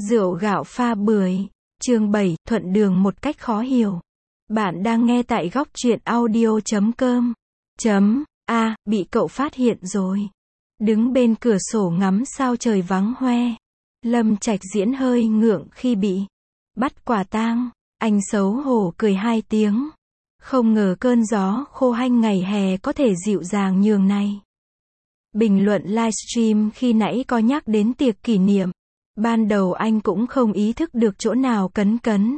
Rượu gạo pha bưởi. Chương 7, thuận đường một cách khó hiểu. Bạn đang nghe tại góc truyện audio.com. Bị cậu phát hiện rồi. Đứng bên cửa sổ ngắm sao trời vắng hoe. Lâm Trạch Diễn hơi ngượng khi bị bắt quả tang. Anh xấu hổ cười 2 tiếng. Không ngờ cơn gió khô hanh ngày hè có thể dịu dàng nhường này. Bình luận livestream khi nãy có nhắc đến tiệc kỷ niệm. Ban đầu anh cũng không ý thức được chỗ nào cấn cấn.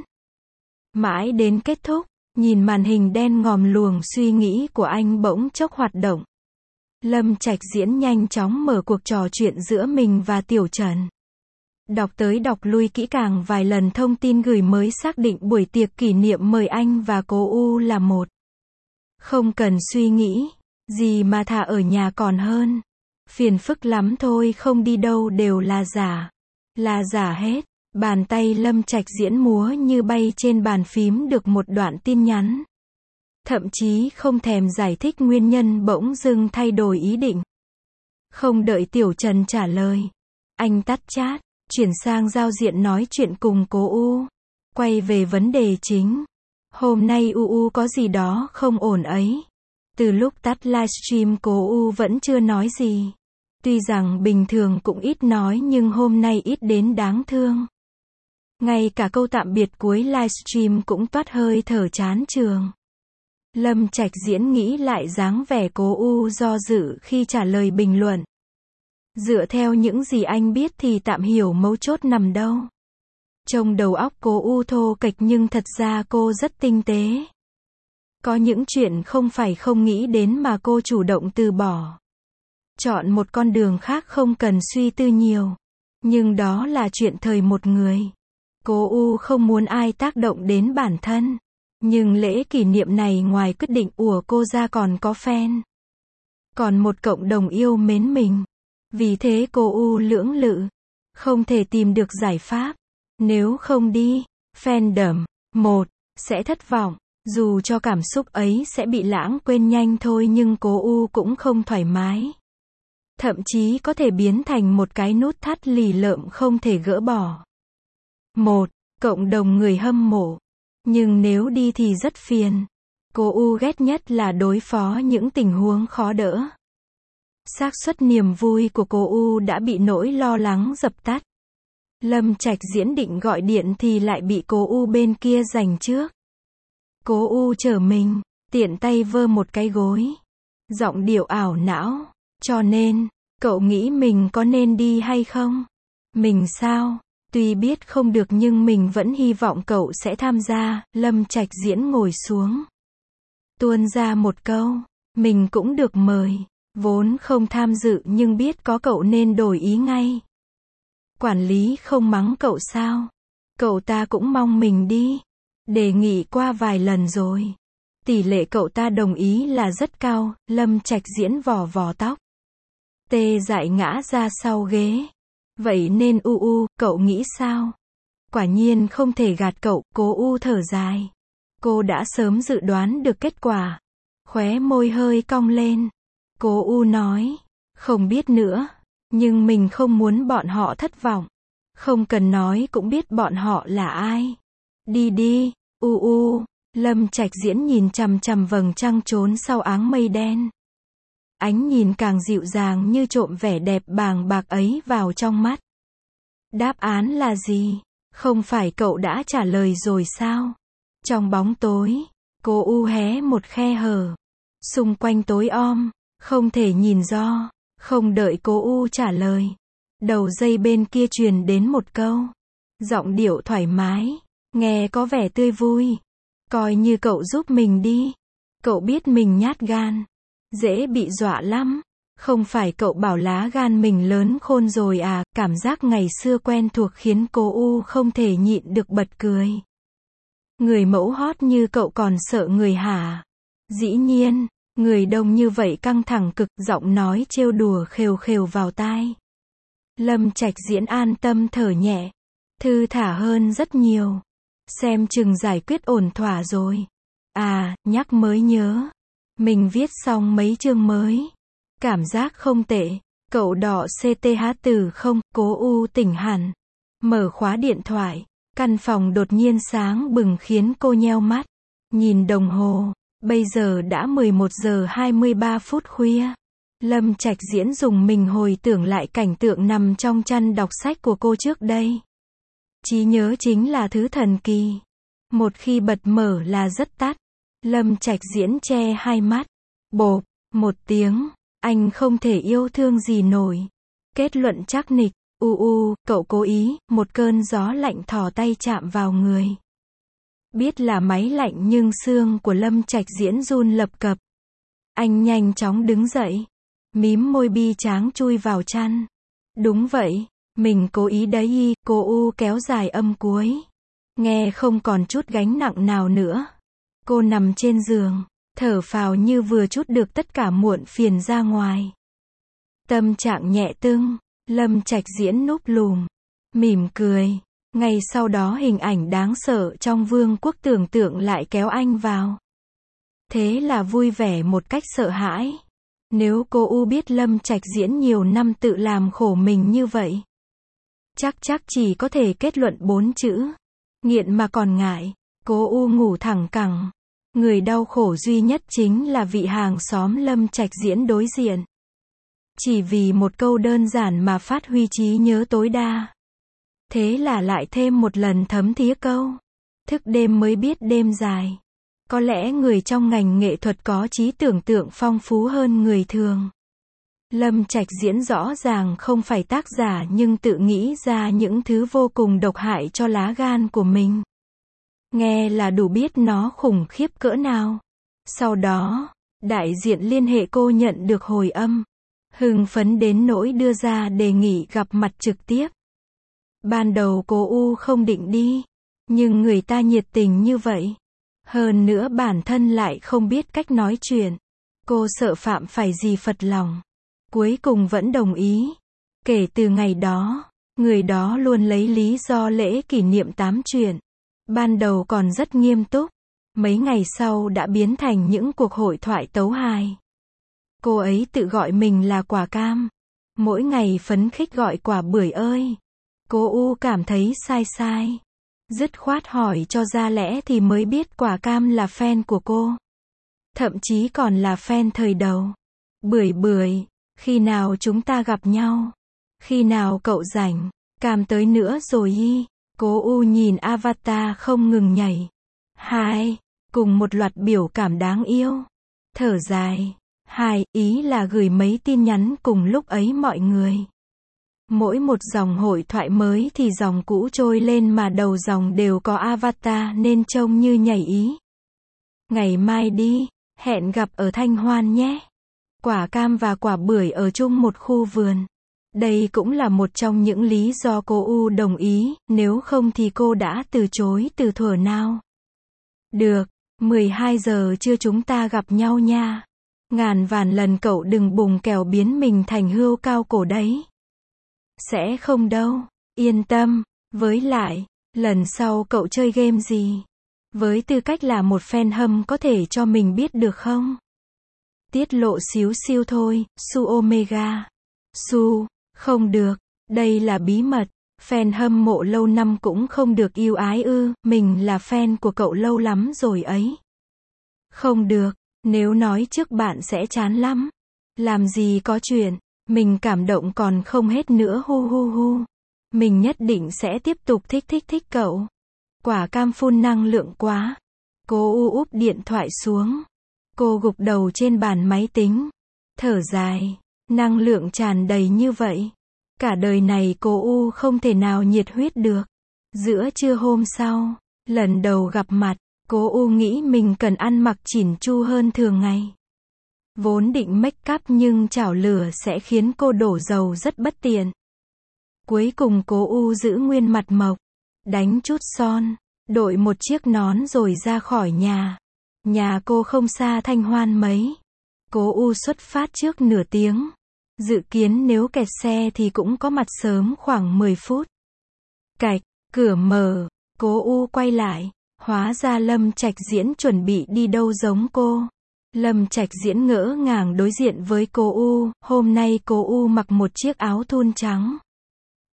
Mãi đến kết thúc, nhìn màn hình đen ngòm luồng suy nghĩ của anh bỗng chốc hoạt động. Lâm Trạch Diễn nhanh chóng mở cuộc trò chuyện giữa mình và Tiểu Trần. Đọc tới đọc lui kỹ càng vài lần thông tin gửi mới xác định buổi tiệc kỷ niệm mời anh và cô U là một. Không cần suy nghĩ, gì mà thà ở nhà còn hơn. Phiền phức lắm thôi, không đi đâu đều là giả. Là giả hết. Bàn tay Lâm Trạch Diễn múa như bay trên bàn phím được một đoạn tin nhắn. Thậm chí không thèm giải thích nguyên nhân bỗng dưng thay đổi ý định. Không đợi Tiểu Trần trả lời. Anh tắt chat, chuyển sang giao diện nói chuyện cùng cô U. Quay về vấn đề chính. Hôm nay U có gì đó không ổn ấy. Từ lúc tắt livestream cô U vẫn chưa nói gì. Tuy rằng bình thường cũng ít nói nhưng hôm nay ít đến đáng thương. Ngay cả câu tạm biệt cuối livestream cũng toát hơi thở chán chường. Lâm Trạch Diễn nghĩ lại dáng vẻ cô U do dự khi trả lời bình luận. Dựa theo những gì anh biết thì tạm hiểu mấu chốt nằm đâu. Trong đầu óc cô U thô kệch nhưng thật ra cô rất tinh tế. Có những chuyện không phải không nghĩ đến mà cô chủ động từ bỏ. Chọn một con đường khác không cần suy tư nhiều. Nhưng đó là chuyện thời một người. Cô U không muốn ai tác động đến bản thân. Nhưng lễ kỷ niệm này ngoài quyết định của cô ra còn có fan. Còn một cộng đồng yêu mến mình. Vì thế cô U lưỡng lự. Không thể tìm được giải pháp. Nếu không đi, fandom, sẽ thất vọng. Dù cho cảm xúc ấy sẽ bị lãng quên nhanh thôi nhưng cô U cũng không thoải mái. Thậm chí có thể biến thành một cái nút thắt lì lợm không thể gỡ bỏ. Cộng đồng người hâm mộ. Nhưng nếu đi thì rất phiền. Cô U ghét nhất là đối phó những tình huống khó đỡ. Xác suất niềm vui của cô U đã bị nỗi lo lắng dập tắt. Lâm Trạch Diễn định gọi điện thì lại bị cô U bên kia giành trước. Cô U chở mình, tiện tay vơ một cái gối. Giọng điệu ảo não. Cho nên, cậu nghĩ mình có nên đi hay không? Mình sao? Tuy biết không được nhưng mình vẫn hy vọng cậu sẽ tham gia. Lâm Trạch Diễn ngồi xuống. Tuôn ra một câu. Mình cũng được mời. Vốn không tham dự nhưng biết có cậu nên đổi ý ngay. Quản lý không mắng cậu sao? Cậu ta cũng mong mình đi. Đề nghị qua vài lần rồi. Tỷ lệ cậu ta đồng ý là rất cao. Lâm Trạch Diễn vò vò tóc. Tê dại ngã ra sau ghế. Vậy nên U, cậu nghĩ sao? Quả nhiên không thể gạt cậu, cô U thở dài. Cô đã sớm dự đoán được kết quả. Khóe môi hơi cong lên. Cô U nói, không biết nữa, nhưng mình không muốn bọn họ thất vọng. Không cần nói cũng biết bọn họ là ai. Đi, U. Lâm Trạch Diễn nhìn chằm chằm vầng trăng trốn sau áng mây đen. Ánh nhìn càng dịu dàng như trộm vẻ đẹp bàng bạc ấy vào trong mắt. Đáp án là gì? Không phải cậu đã trả lời rồi sao? Trong bóng tối, cô U hé một khe hở. Xung quanh tối om, không thể nhìn rõ. Không đợi cô U trả lời. Đầu dây bên kia truyền đến một câu. Giọng điệu thoải mái, nghe có vẻ tươi vui. Coi như cậu giúp mình đi. Cậu biết mình nhát gan. Dễ bị dọa lắm. Không phải cậu bảo lá gan mình lớn khôn rồi à? Cảm giác ngày xưa quen thuộc khiến cô U không thể nhịn được bật cười. Người mẫu hot như cậu còn sợ người hả? Dĩ nhiên, người đông như vậy căng thẳng cực. Giọng nói trêu đùa khều khều vào tai. Lâm Trạch Diễn an tâm thở nhẹ. Thư thả hơn rất nhiều. Xem chừng giải quyết ổn thỏa rồi. À, nhắc mới nhớ. Mình viết xong mấy chương mới. Cảm giác không tệ. Cậu đọ CTH từ không? Cố U tỉnh hẳn. Mở khóa điện thoại. Căn phòng đột nhiên sáng bừng khiến cô nheo mắt. Nhìn đồng hồ. Bây giờ đã 11 giờ 23 phút khuya. Lâm Trạch Diễn dùng mình hồi tưởng lại cảnh tượng nằm trong chăn đọc sách của cô trước đây. Trí nhớ chính là thứ thần kỳ. Một khi bật mở là rất tắt. Lâm Trạch Diễn che hai mắt. Bộp, một tiếng. Anh không thể yêu thương gì nổi. Kết luận chắc nịch. Cậu cố ý. Một cơn gió lạnh thò tay chạm vào người. Biết là máy lạnh nhưng xương của Lâm Trạch Diễn run lập cập. Anh nhanh chóng đứng dậy. Mím môi bi tráng chui vào chăn. Đúng vậy. Mình cố ý đấy. Cô kéo dài âm cuối. Nghe không còn chút gánh nặng nào nữa. Cô nằm trên giường. Thở phào như vừa trút được tất cả muộn phiền ra ngoài. Tâm trạng nhẹ tưng. Lâm Trạch Diễn núp lùm. Mỉm cười. Ngay sau đó hình ảnh đáng sợ trong vương quốc tưởng tượng lại kéo anh vào. Thế là vui vẻ một cách sợ hãi. Nếu cô biết Lâm Trạch Diễn nhiều năm tự làm khổ mình như vậy. Chắc chỉ có thể kết luận 4 chữ. Nghiện mà còn ngại. Cô ngủ thẳng cẳng. Người đau khổ duy nhất chính là vị hàng xóm Lâm Trạch Diễn đối diện. Chỉ vì một câu đơn giản mà phát huy trí nhớ tối đa. Thế là lại thêm một lần thấm thía câu. Thức đêm mới biết đêm dài. Có lẽ người trong ngành nghệ thuật có trí tưởng tượng phong phú hơn người thường. Lâm Trạch Diễn rõ ràng không phải tác giả nhưng tự nghĩ ra những thứ vô cùng độc hại cho lá gan của mình. Nghe là đủ biết nó khủng khiếp cỡ nào. Sau đó, đại diện liên hệ cô nhận được hồi âm. Hưng phấn đến nỗi đưa ra đề nghị gặp mặt trực tiếp. Ban đầu cô không định đi. Nhưng người ta nhiệt tình như vậy. Hơn nữa bản thân lại không biết cách nói chuyện. Cô sợ phạm phải gì phật lòng. Cuối cùng vẫn đồng ý. Kể từ ngày đó, người đó luôn lấy lý do lễ kỷ niệm 8 chuyện. Ban đầu còn rất nghiêm túc. Mấy ngày sau đã biến thành những cuộc hội thoại tấu hài. Cô ấy tự gọi mình là quả cam. Mỗi ngày phấn khích gọi quả bưởi ơi. Cô cảm thấy sai. Dứt khoát hỏi cho ra lẽ thì mới biết quả cam là fan của cô. Thậm chí còn là fan thời đầu. Bưởi, khi nào chúng ta gặp nhau? Khi nào cậu rảnh? Cam tới nữa rồi Cô nhìn avatar không ngừng nhảy. Cùng một loạt biểu cảm đáng yêu. Thở dài. Ý là gửi mấy tin nhắn cùng lúc ấy mọi người. Mỗi một dòng hội thoại mới thì dòng cũ trôi lên mà đầu dòng đều có avatar nên trông như nhảy ý. Ngày mai đi, hẹn gặp ở Thanh Hoan nhé. Quả cam và quả bưởi ở chung một khu vườn. Đây cũng là một trong những lý do cô đồng ý, nếu không thì cô đã từ chối từ thuở nào. Được, 12 giờ trưa chúng ta gặp nhau nha. Ngàn vạn lần cậu đừng bùng kèo biến mình thành hươu cao cổ đấy. Sẽ không đâu, yên tâm. Với lại, lần sau cậu chơi game gì? Với tư cách là một fan hâm có thể cho mình biết được không? Tiết lộ xíu xiu thôi, Su Omega. Su, không được, đây là bí mật. Fan hâm mộ lâu năm cũng không được yêu ái mình là fan của cậu lâu lắm rồi ấy. Không được, nếu nói trước bạn sẽ chán lắm. Làm gì có chuyện, mình cảm động còn không hết nữa hu. Mình nhất định sẽ tiếp tục thích cậu. Quả cam phun năng lượng quá. Cô úp điện thoại xuống. Cô gục đầu trên bàn máy tính. Thở dài. Năng lượng tràn đầy như vậy. Cả đời này cô không thể nào nhiệt huyết được. Giữa trưa hôm sau, lần đầu gặp mặt, cô nghĩ mình cần ăn mặc chỉn chu hơn thường ngày. Vốn định make up nhưng chảo lửa sẽ khiến cô đổ dầu rất bất tiện. Cuối cùng cô giữ nguyên mặt mộc, đánh chút son, đội một chiếc nón rồi ra khỏi nhà. Nhà cô không xa Thanh Hoan mấy. Cô xuất phát trước nửa tiếng. Dự kiến nếu kẹt xe thì cũng có mặt sớm khoảng 10 phút. Cạch, cửa mở, cô quay lại. Hóa ra Lâm Trạch Diễn chuẩn bị đi đâu giống cô. Lâm Trạch Diễn ngỡ ngàng đối diện với cô hôm nay cô mặc một chiếc áo thun trắng.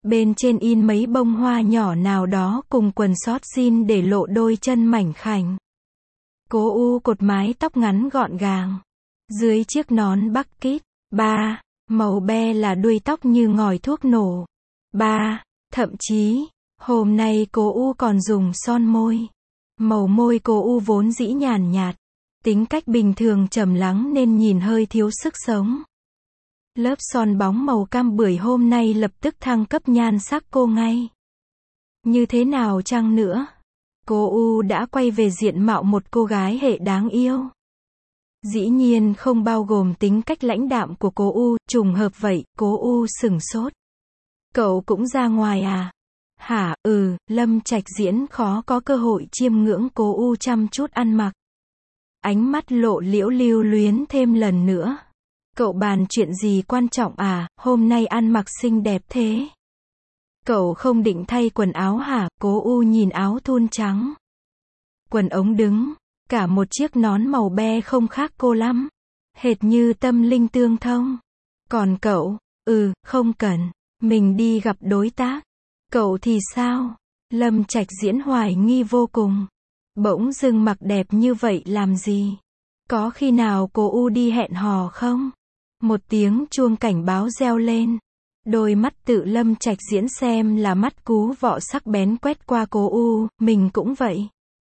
Bên trên in mấy bông hoa nhỏ nào đó cùng quần sót jean để lộ đôi chân mảnh khảnh. Cô U cột mái tóc ngắn gọn gàng. Dưới chiếc nón bucket. 3. Màu be là đuôi tóc như ngòi thuốc nổ. 3. Thậm chí, hôm nay cô U còn dùng son môi. Màu môi cô U vốn dĩ nhàn nhạt. Tính cách bình thường trầm lắng nên nhìn hơi thiếu sức sống. Lớp son bóng màu cam bưởi hôm nay lập tức thăng cấp nhan sắc cô ngay. Như thế nào chăng nữa? Cô U đã quay về diện mạo một cô gái hệ đáng yêu. Dĩ nhiên không bao gồm tính cách lãnh đạm của cô U, trùng hợp vậy, cô U sửng sốt. Cậu cũng ra ngoài à? Hả, Lâm Trạch Diễn khó có cơ hội chiêm ngưỡng cô U chăm chút ăn mặc. Ánh mắt lộ liễu lưu luyến thêm lần nữa. Cậu bàn chuyện gì quan trọng à, hôm nay ăn mặc xinh đẹp thế. Cậu không định thay quần áo hả? Cô U nhìn áo thun trắng. Quần ống đứng, cả một chiếc nón màu be không khác cô lắm. Hệt như tâm linh tương thông. Còn cậu, không cần, mình đi gặp đối tác. Cậu thì sao? Lâm Trạch Diễn hoài nghi vô cùng. Bỗng dưng mặc đẹp như vậy làm gì? Có khi nào cô U đi hẹn hò không? Một tiếng chuông cảnh báo reo lên. Đôi mắt tự Lâm Trạch Diễn xem là mắt cú vọ sắc bén quét qua cô U, mình cũng vậy.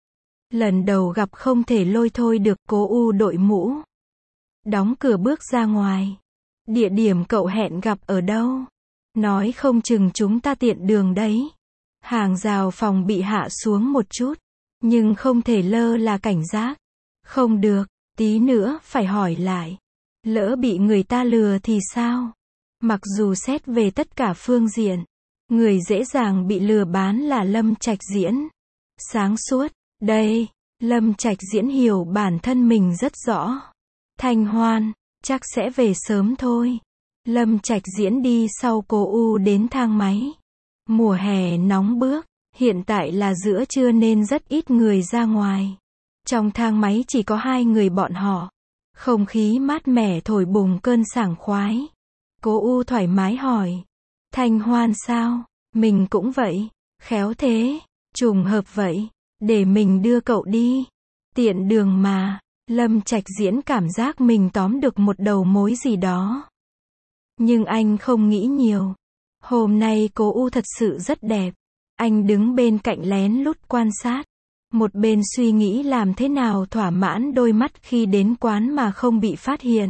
Lần đầu gặp không thể lôi thôi được, cô U đội mũ. Đóng cửa bước ra ngoài. Địa điểm cậu hẹn gặp ở đâu? Nói không chừng chúng ta tiện đường đấy. Hàng rào phòng bị hạ xuống một chút. Nhưng không thể lơ là cảnh giác. Không được, tí nữa phải hỏi lại. Lỡ bị người ta lừa thì sao? Mặc dù xét về tất cả phương diện, người dễ dàng bị lừa bán là Lâm Trạch Diễn. Sáng suốt, đây, Lâm Trạch Diễn hiểu bản thân mình rất rõ. Thanh Hoan, chắc sẽ về sớm thôi. Lâm Trạch Diễn đi sau cô U đến thang máy. Mùa hè nóng bức, hiện tại là giữa trưa nên rất ít người ra ngoài. Trong thang máy chỉ có 2 người bọn họ. Không khí mát mẻ thổi bùng cơn sảng khoái. Cô U thoải mái hỏi. Thanh Hoan sao? Mình cũng vậy. Khéo thế. Trùng hợp vậy. Để mình đưa cậu đi. Tiện đường mà. Lâm Trạch Diễn cảm giác mình tóm được một đầu mối gì đó. Nhưng anh không nghĩ nhiều. Hôm nay cô U thật sự rất đẹp. Anh đứng bên cạnh lén lút quan sát. Một bên suy nghĩ làm thế nào thỏa mãn đôi mắt khi đến quán mà không bị phát hiện.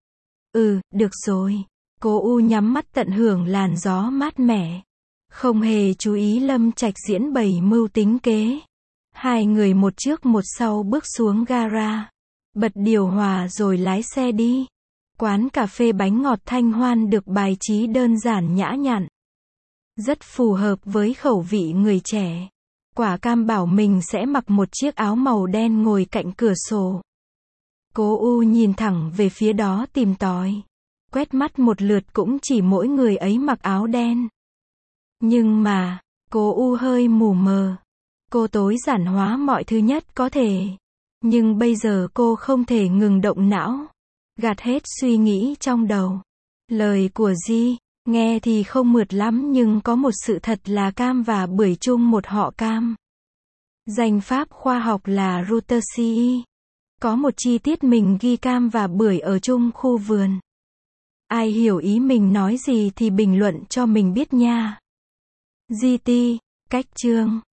Được rồi. Cô U nhắm mắt tận hưởng làn gió mát mẻ. Không hề chú ý Lâm Trạch Diễn bày mưu tính kế. 2 người một trước một sau bước xuống gara. Bật điều hòa rồi lái xe đi. Quán cà phê bánh ngọt Thanh Hoan được bài trí đơn giản nhã nhặn. Rất phù hợp với khẩu vị người trẻ. Quả cam bảo mình sẽ mặc một chiếc áo màu đen ngồi cạnh cửa sổ. Cô U nhìn thẳng về phía đó tìm tòi. Quét mắt một lượt cũng chỉ mỗi người ấy mặc áo đen. Nhưng mà, cô U hơi mù mờ. Cô tối giản hóa mọi thứ nhất có thể. Nhưng bây giờ cô không thể ngừng động não. Gạt hết suy nghĩ trong đầu. Lời của Di, nghe thì không mượt lắm nhưng có một sự thật là cam và bưởi chung một họ cam. Danh pháp khoa học là Rutaceae. Có một chi tiết mình ghi cam và bưởi ở chung khu vườn. Ai hiểu ý mình nói gì thì bình luận cho mình biết nha. GT, cách chương